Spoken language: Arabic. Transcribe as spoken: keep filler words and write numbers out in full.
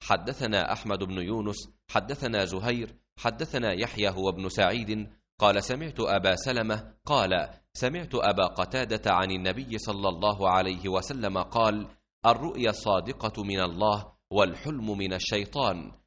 حدثنا أحمد بن يونس حدثنا زهير حدثنا يحيى هو ابن سعيد قال سمعت أبا سلمة قال سمعت أبا قتادة عن النبي صلى الله عليه وسلم قال الرؤيا الصادقة من الله والحلم من الشيطان